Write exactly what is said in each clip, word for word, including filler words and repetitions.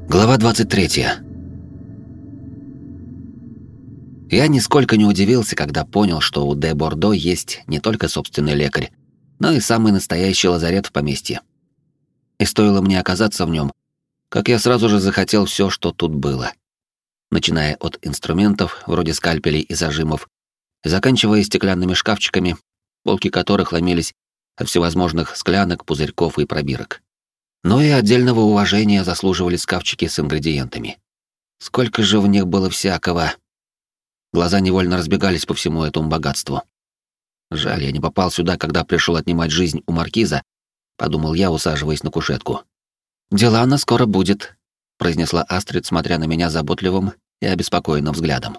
Глава двадцать третья. Я нисколько не удивился, когда понял, что у де Бордо есть не только собственный лекарь, но и самый настоящий лазарет в поместье. И стоило мне оказаться в нем, как я сразу же захотел все, что тут было. Начиная от инструментов, вроде скальпелей и зажимов, и заканчивая стеклянными шкафчиками, полки которых ломились от всевозможных склянок, пузырьков и пробирок. Но и отдельного уважения заслуживали шкафчики с ингредиентами. Сколько же в них было всякого. Глаза невольно разбегались по всему этому богатству. Жаль, я не попал сюда, когда пришел отнимать жизнь у маркиза, подумал я, усаживаясь на кушетку. «Делана скоро будет», — произнесла Астрид, смотря на меня заботливым и обеспокоенным взглядом.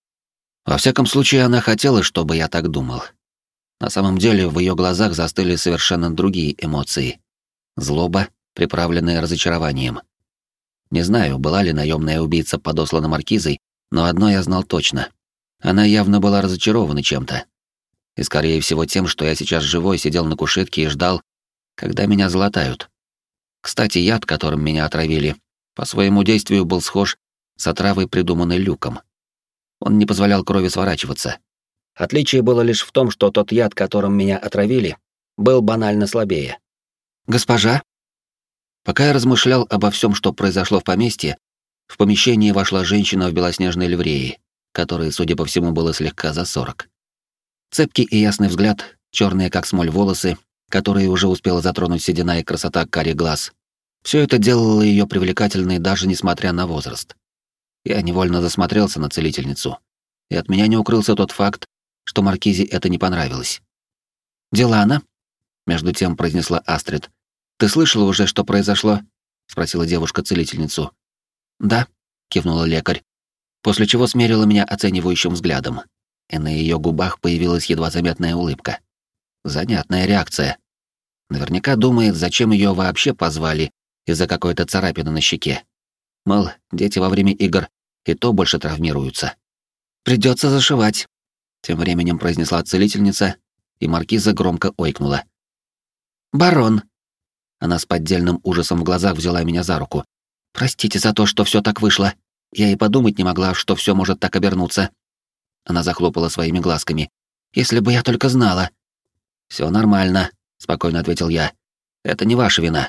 Во всяком случае, она хотела, чтобы я так думал. На самом деле, в ее глазах застыли совершенно другие эмоции. Злоба, приправленная разочарованием. Не знаю, была ли наемная убийца подослана маркизой, но одно я знал точно. Она явно была разочарована чем-то. И, скорее всего, тем, что я сейчас живой сидел на кушетке и ждал, когда меня залатают. Кстати, яд, которым меня отравили, по своему действию был схож с отравой, придуманной Люком. Он не позволял крови сворачиваться. Отличие было лишь в том, что тот яд, которым меня отравили, был банально слабее. «Госпожа?» Пока я размышлял обо всем, что произошло в поместье, в помещение вошла женщина в белоснежной ливреи, которой, судя по всему, было слегка за сорок. Цепкий и ясный взгляд, черные как смоль волосы, которые уже успела затронуть седина и красота карих глаз. Все это делало ее привлекательной даже несмотря на возраст. Я невольно засмотрелся на целительницу, и от меня не укрылся тот факт, что маркизе это не понравилось. «Делана?» — между тем произнесла Астрид. «Ты слышала уже, что произошло?» — спросила девушка целительницу. «Да», — кивнула лекарь, после чего смерила меня оценивающим взглядом, и на ее губах появилась едва заметная улыбка. Занятная реакция. Наверняка думает, зачем ее вообще позвали из-за какой-то царапины на щеке. Мол, дети во время игр и то больше травмируются. «Придется зашивать», — тем временем произнесла целительница, и маркиза громко ойкнула. «Барон!» Она с поддельным ужасом в глазах взяла меня за руку. «Простите за то, что все так вышло. Я и подумать не могла, что все может так обернуться». Она захлопала своими глазками. «Если бы я только знала». Все нормально», — спокойно ответил я. «Это не ваша вина».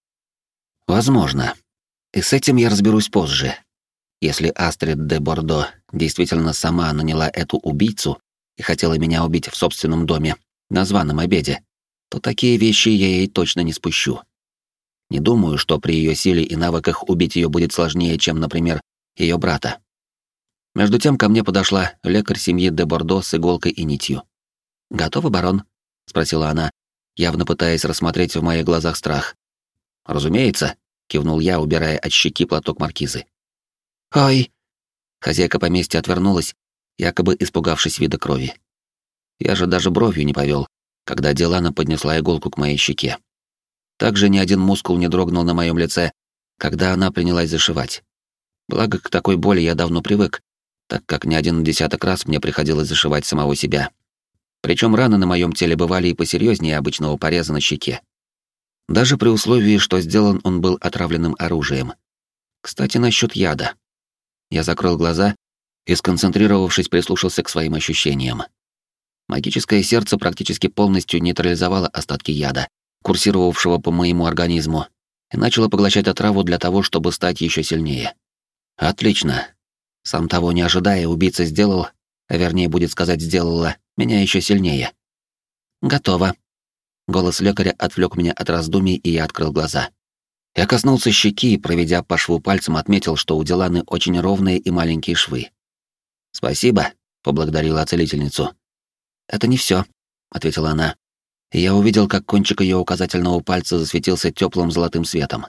«Возможно. И с этим я разберусь позже. Если Астрид де Бордо действительно сама наняла эту убийцу и хотела меня убить в собственном доме на званом обеде, то такие вещи я ей точно не спущу. Не думаю, что при ее силе и навыках убить ее будет сложнее, чем, например, ее брата». Между тем ко мне подошла лекарь семьи де Бордо с иголкой и нитью. «Готовы, барон?» — спросила она, явно пытаясь рассмотреть в моих глазах страх. «Разумеется», — кивнул я, убирая от щеки платок маркизы. «Ой!» — хозяйка поместья отвернулась, якобы испугавшись вида крови. Я же даже бровью не повел, когда Делана поднесла иголку к моей щеке. Также ни один мускул не дрогнул на моем лице, когда она принялась зашивать. Благо, к такой боли я давно привык, так как не один десяток раз мне приходилось зашивать самого себя. Причем раны на моем теле бывали и посерьезнее обычного пореза на щеке. Даже при условии, что сделан он был отравленным оружием. Кстати, насчет яда. Я закрыл глаза и, сконцентрировавшись, прислушался к своим ощущениям. Магическое сердце практически полностью нейтрализовало остатки яда, курсировавшего по моему организму, и начало поглощать отраву для того, чтобы стать еще сильнее. Отлично. Сам того не ожидая, убийца сделал, а вернее, будет сказать, сделала, меня еще сильнее. «Готово». Голос лекаря отвлек меня от раздумий, и я открыл глаза. Я коснулся щеки и, проведя по шву пальцем, отметил, что у Деланы очень ровные и маленькие швы. «Спасибо», — поблагодарила целительницу. «Это не все, ответила она. И я увидел, как кончик ее указательного пальца засветился теплым золотым светом.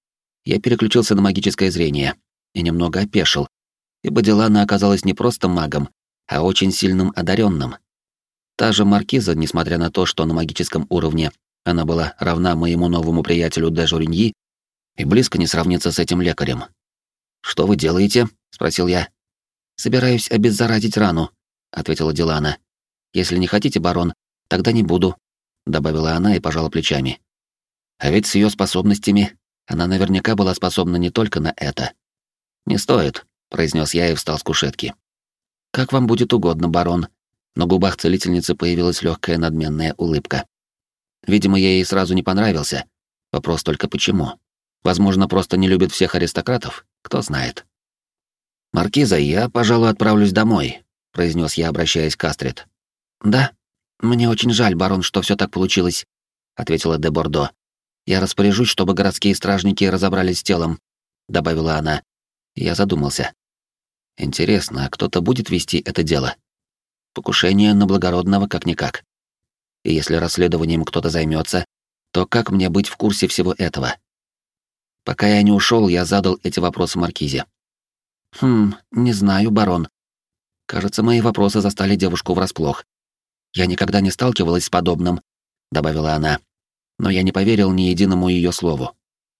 Я переключился на магическое зрение и немного опешил, ибо Делана оказалась не просто магом, а очень сильным одаренным. Та же маркиза, несмотря на то, что на магическом уровне она была равна моему новому приятелю де Журиньи, и близко не сравнится с этим лекарем. «Что вы делаете?» — спросил я. «Собираюсь обеззаразить рану», — ответила Делана. «Если не хотите, барон, тогда не буду», — добавила она и пожала плечами. «А ведь с ее способностями Она наверняка была способна не только на это. «Не стоит», — произнес я и встал с кушетки. «Как вам будет угодно, барон». На губах целительницы появилась легкая надменная улыбка. Видимо, я ей сразу не понравился. Вопрос только почему. Возможно, просто не любит всех аристократов, кто знает. «Маркиза, я, пожалуй, отправлюсь домой», — произнес я, обращаясь к Астрид. «Да, мне очень жаль, барон, что все так получилось», — ответила де Бордо. «Я распоряжусь, чтобы городские стражники разобрались с телом», — добавила она. Я задумался. Интересно, а кто-то будет вести это дело? Покушение на благородного как-никак. И если расследованием кто-то займется, то как мне быть в курсе всего этого? Пока я не ушел, я задал эти вопросы Маркизе. «Хм, не знаю, барон. Кажется, мои вопросы застали девушку врасплох. Я никогда не сталкивалась с подобным», — добавила она. Но я не поверил ни единому ее слову.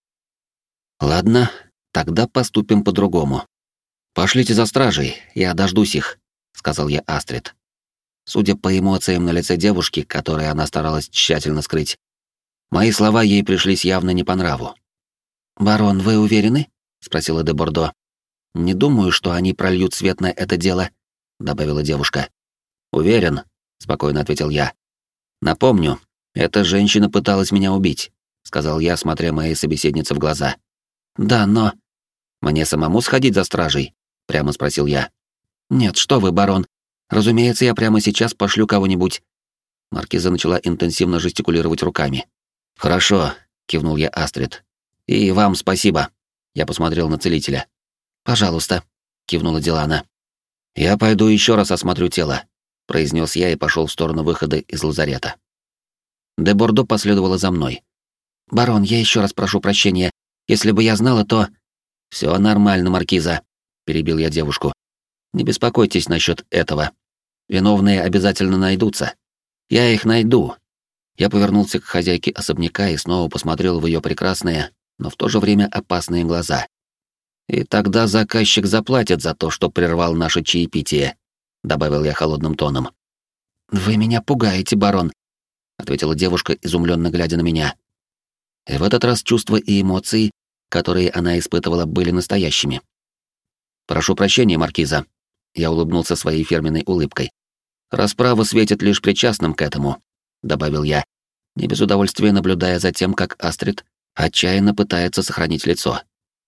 «Ладно, тогда поступим по-другому. Пошлите за стражей, я дождусь их», — сказал я Астрид. Судя по эмоциям на лице девушки, которые она старалась тщательно скрыть, мои слова ей пришлись явно не по нраву. «Барон, вы уверены?» — спросила де Бордо. «Не думаю, что они прольют свет на это дело», — добавила девушка. «Уверен», — спокойно ответил я. «Напомню, эта женщина пыталась меня убить», — сказал я, смотря моей собеседнице в глаза. «Да, но...» «Мне самому сходить за стражей?» — прямо спросил я. «Нет, что вы, барон. Разумеется, я прямо сейчас пошлю кого-нибудь». Маркиза начала интенсивно жестикулировать руками. «Хорошо», — кивнул я Астрид. «И вам спасибо». Я посмотрел на целителя. «Пожалуйста», — кивнула Дилана. «Я пойду еще раз осмотрю тело», — произнес я и пошел в сторону выхода из лазарета. Де Бордо последовала за мной. «Барон, я еще раз прошу прощения. Если бы я знала, то...» «Все нормально, Маркиза», — перебил я девушку. «Не беспокойтесь насчет этого. Виновные обязательно найдутся. Я их найду». Я повернулся к хозяйке особняка и снова посмотрел в ее прекрасные, но в то же время опасные глаза. «И тогда заказчик заплатит за то, что прервал наше чаепитие», — добавил я холодным тоном. «Вы меня пугаете, барон», — ответила девушка, изумленно глядя на меня. И в этот раз чувства и эмоции, которые она испытывала, были настоящими. «Прошу прощения, Маркиза», — я улыбнулся своей фирменной улыбкой. «Расправа светит лишь причастным к этому», — добавил я, не без удовольствия наблюдая за тем, как Астрид отчаянно пытается сохранить лицо.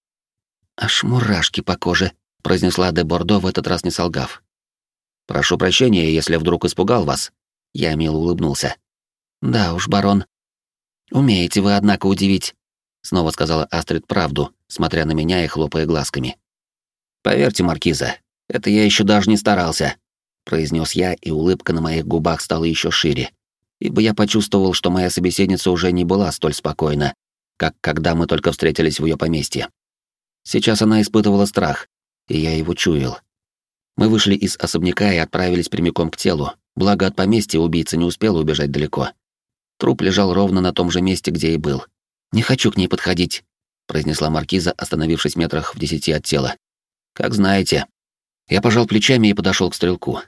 «Аж мурашки по коже», — произнесла де Бордо, в этот раз не солгав. «Прошу прощения, если вдруг испугал вас», — я мило улыбнулся. «Да уж, барон. Умеете вы, однако, удивить», — снова сказала Астрид правду, смотря на меня и хлопая глазками. «Поверьте, Маркиза, это я еще даже не старался», — произнес я, и улыбка на моих губах стала еще шире, ибо я почувствовал, что моя собеседница уже не была столь спокойна, как когда мы только встретились в ее поместье. Сейчас она испытывала страх, и я его чуял. Мы вышли из особняка и отправились прямиком к телу, благо от поместья убийца не успел убежать далеко. Труп лежал ровно на том же месте, где и был. «Не хочу к ней подходить», — произнесла Маркиза, остановившись метрах в десяти от тела. «Как знаете». Я пожал плечами и подошел к стрелку.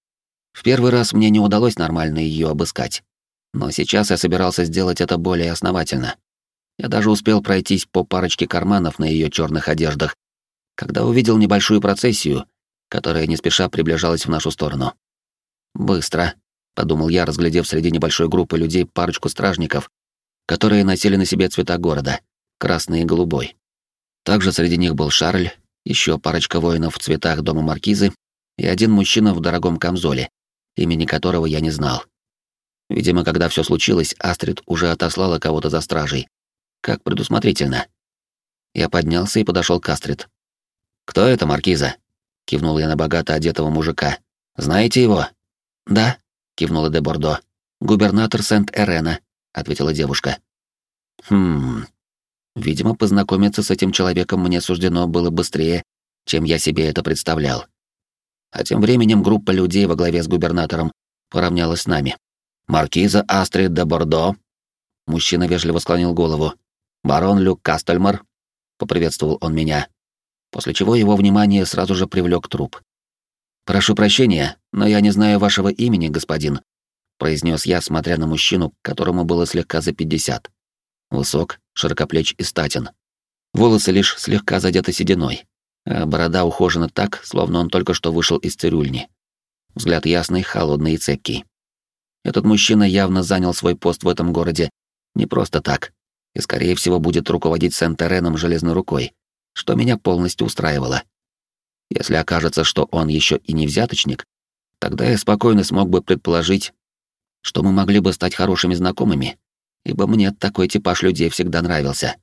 В первый раз мне не удалось нормально ее обыскать, но сейчас я собирался сделать это более основательно. Я даже успел пройтись по парочке карманов на ее черных одеждах, когда увидел небольшую процессию, которая не спеша приближалась в нашу сторону. «Быстро», — подумал я, разглядев среди небольшой группы людей парочку стражников, которые носили на себе цвета города — красный и голубой. Также среди них был Шарль, еще парочка воинов в цветах дома маркизы и один мужчина в дорогом камзоле, имени которого я не знал. Видимо, когда все случилось, Астрид уже отослала кого-то за стражей. Как предусмотрительно. Я поднялся и подошел к Астрид. «Кто это, маркиза?» — кивнул я на богато одетого мужика. «Знаете его?» «Да», — кивнула де Бордо. «Губернатор Сент-Эрена», — ответила девушка. «Хм... Видимо, познакомиться с этим человеком мне суждено было быстрее, чем я себе это представлял. А тем временем группа людей во главе с губернатором поравнялась с нами. «Маркиза Астрид де Бордо», — мужчина вежливо склонил голову. «Барон Люк Кастельмар», — поприветствовал он меня, после чего его внимание сразу же привлек труп. «Прошу прощения, но я не знаю вашего имени, господин», — произнес я, смотря на мужчину, которому было слегка за пятьдесят. Высок, широкоплеч и статен, Волосы лишь слегка задеты сединой, а борода ухожена так, словно он только что вышел из цирюльни. Взгляд ясный, холодный и цепкий. Этот мужчина явно занял свой пост в этом городе не просто так, и, скорее всего, будет руководить Сент-Тереном железной рукой, что меня полностью устраивало. Если окажется, что он еще и не взяточник, тогда я спокойно смог бы предположить, что мы могли бы стать хорошими знакомыми, ибо мне такой типаж людей всегда нравился.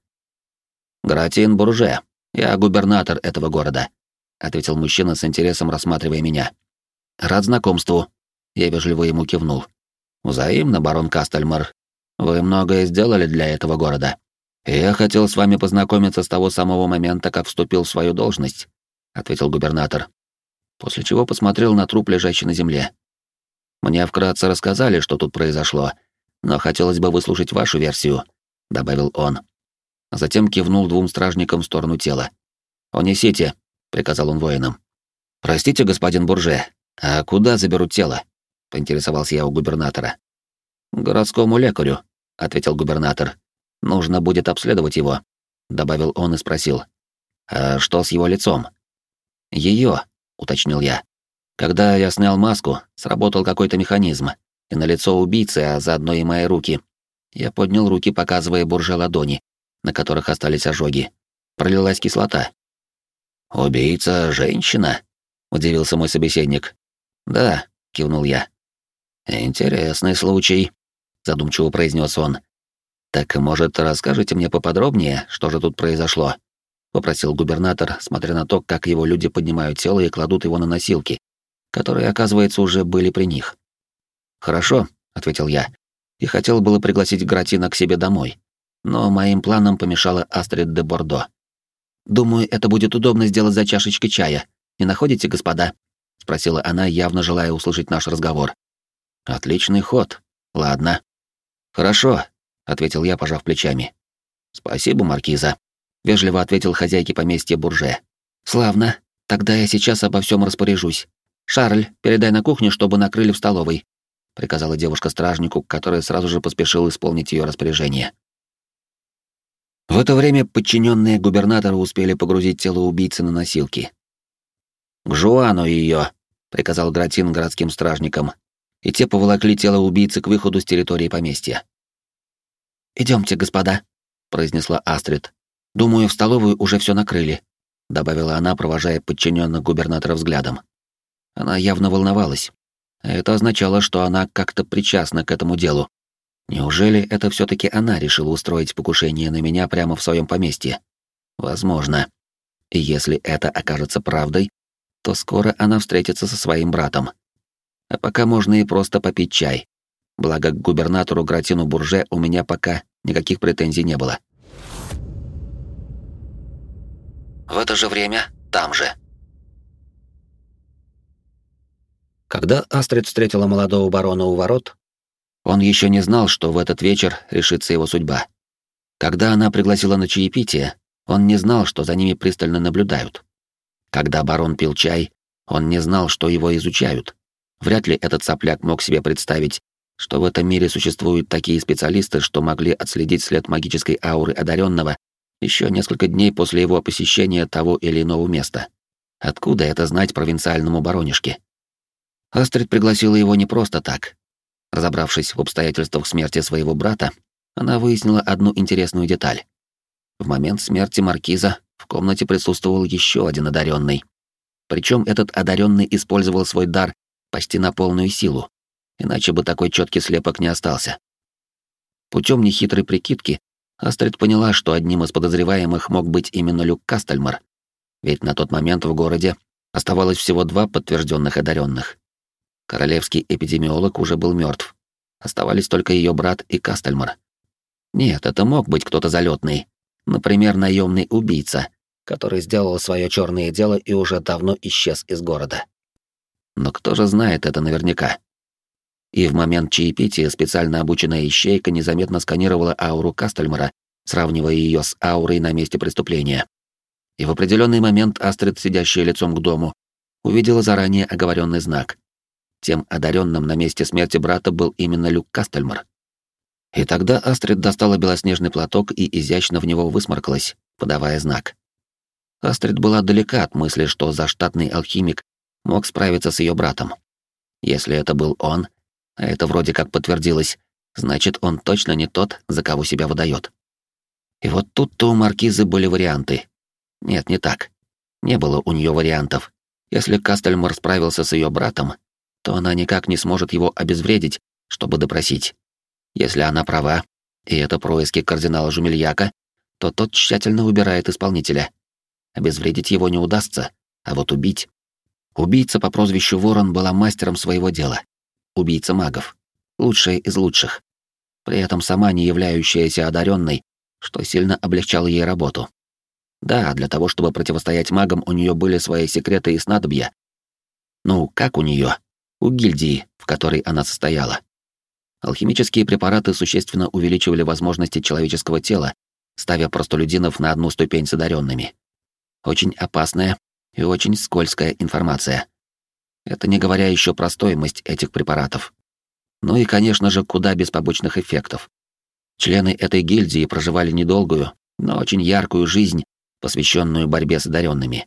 «Гратиен Бурже, я губернатор этого города», — ответил мужчина с интересом, рассматривая меня. «Рад знакомству», — я вежливо ему кивнул. «Взаимно, барон Кастельмар. Вы многое сделали для этого города. И я хотел с вами познакомиться с того самого момента, как вступил в свою должность», — ответил губернатор, после чего посмотрел на труп, лежащий на земле. «Мне вкратце рассказали, что тут произошло, но хотелось бы выслушать вашу версию», — добавил он. А затем кивнул двум стражникам в сторону тела. «Унесите», — приказал он воинам. «Простите, господин Бурже, а куда заберут тело?» — поинтересовался я у губернатора. «К городскому лекарю», — ответил губернатор. «Нужно будет обследовать его», — добавил он и спросил. «А что с его лицом?» «Её», — уточнил я. «Когда я снял маску, сработал какой-то механизм, и на лицо убийцы, а заодно и мои руки». Я поднял руки, показывая Бурже ладони, на которых остались ожоги. Пролилась кислота. «Убийца — женщина?» — удивился мой собеседник. «Да», — кивнул я. «Интересный случай», — задумчиво произнес он. «Так, может, расскажете мне поподробнее, что же тут произошло?» — попросил губернатор, смотря на то, как его люди поднимают тело и кладут его на носилки, которые, оказывается, уже были при них. «Хорошо», — ответил я, и хотел было пригласить Гратина к себе домой, но моим планам помешала Астрид де Бордо. «Думаю, это будет удобно сделать за чашечкой чая. Не находите, господа?» — спросила она, явно желая услышать наш разговор. «Отличный ход. Ладно». «Хорошо», — ответил я, пожав плечами. «Спасибо, маркиза», — вежливо ответил хозяйке поместья Бурже. «Славно. Тогда я сейчас обо всем распоряжусь. Шарль, передай на кухню, чтобы накрыли в столовой», — приказала девушка стражнику, который сразу же поспешил исполнить ее распоряжение. В это время подчиненные губернатора успели погрузить тело убийцы на носилки. «К Жуану ее!» — приказал Гратин городским стражникам, и те поволокли тело убийцы к выходу с территории поместья. «Идемте, господа», — произнесла Астрид. «Думаю, в столовую уже все накрыли», — добавила она, провожая подчиненных губернатора взглядом. Она явно волновалась. Это означало, что она как-то причастна к этому делу. Неужели это все-таки она решила устроить покушение на меня прямо в своем поместье? Возможно. И если это окажется правдой, то скоро она встретится со своим братом. А пока можно и просто попить чай. Благо, к губернатору Гратину Бурже у меня пока никаких претензий не было. В это же время там же. Когда Астрид встретила молодого барона у ворот, он еще не знал, что в этот вечер решится его судьба. Когда она пригласила на чаепитие, он не знал, что за ними пристально наблюдают. Когда барон пил чай, он не знал, что его изучают. Вряд ли этот сопляк мог себе представить, что в этом мире существуют такие специалисты, что могли отследить след магической ауры одаренного еще несколько дней после его посещения того или иного места. Откуда это знать провинциальному баронишке? Астрид пригласила его не просто так. Разобравшись в обстоятельствах смерти своего брата, она выяснила одну интересную деталь. В момент смерти маркиза в комнате присутствовал еще один одаренный. Причем этот одаренный использовал свой дар почти на полную силу, иначе бы такой четкий слепок не остался. Путем нехитрой прикидки Астрид поняла, что одним из подозреваемых мог быть именно Люк Кастельмар, ведь на тот момент в городе оставалось всего два подтвержденных одаренных. Королевский эпидемиолог уже был мертв. Оставались только ее брат и Кастельмар. Нет, это мог быть кто-то залетный, например, наемный убийца, который сделал свое черное дело и уже давно исчез из города. Но кто же знает это наверняка? И в момент чаепития специально обученная ищейка незаметно сканировала ауру Кастельмара, сравнивая ее с аурой на месте преступления. И в определенный момент Астрид, сидящая лицом к дому, увидела заранее оговоренный знак. Тем одаренным на месте смерти брата был именно Люк Кастельмар. И тогда Астрид достала белоснежный платок и изящно в него высморкалась, подавая знак. Астрид была далека от мысли, что заштатный алхимик мог справиться с ее братом. Если это был он, а это вроде как подтвердилось, значит, он точно не тот, за кого себя выдает. И вот тут-то у маркизы были варианты. Нет, не так. Не было у нее вариантов. Если Кастельмар справился с ее братом, то она никак не сможет его обезвредить, чтобы допросить. Если она права, и это происки кардинала Жумельяка, то тот тщательно выбирает исполнителя. Обезвредить его не удастся, а вот убить... Убийца по прозвищу Ворон была мастером своего дела. Убийца магов. Лучшая из лучших. При этом сама не являющаяся одаренной, что сильно облегчало ей работу. Да, для того, чтобы противостоять магам, у нее были свои секреты и снадобья. Ну, как у нее? У гильдии, в которой она состояла. Алхимические препараты существенно увеличивали возможности человеческого тела, ставя простолюдинов на одну ступень с одаренными. Очень опасная и очень скользкая информация. Это не говоря еще про стоимость этих препаратов. Ну и, конечно же, куда без побочных эффектов. Члены этой гильдии проживали недолгую, но очень яркую жизнь, посвященную борьбе с одаренными.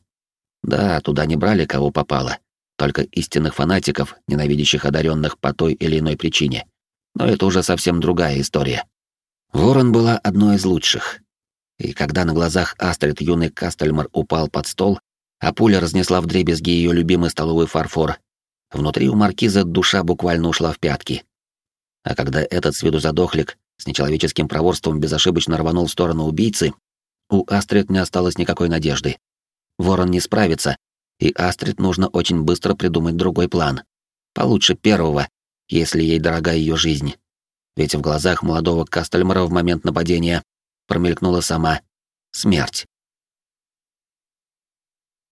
Да, туда не брали кого попало, только истинных фанатиков, ненавидящих одаренных по той или иной причине. Но это уже совсем другая история. Ворон была одной из лучших. И когда на глазах Астрид юный Кастельмар упал под стол, а пуля разнесла вдребезги ее любимый столовый фарфор, внутри у маркиза душа буквально ушла в пятки. А когда этот с виду задохлик с нечеловеческим проворством безошибочно рванул в сторону убийцы, у Астрид не осталось никакой надежды. Ворон не справится, и Астрид нужно очень быстро придумать другой план. Получше первого, если ей дорога ее жизнь. Ведь в глазах молодого Кастельмара в момент нападения промелькнула сама смерть.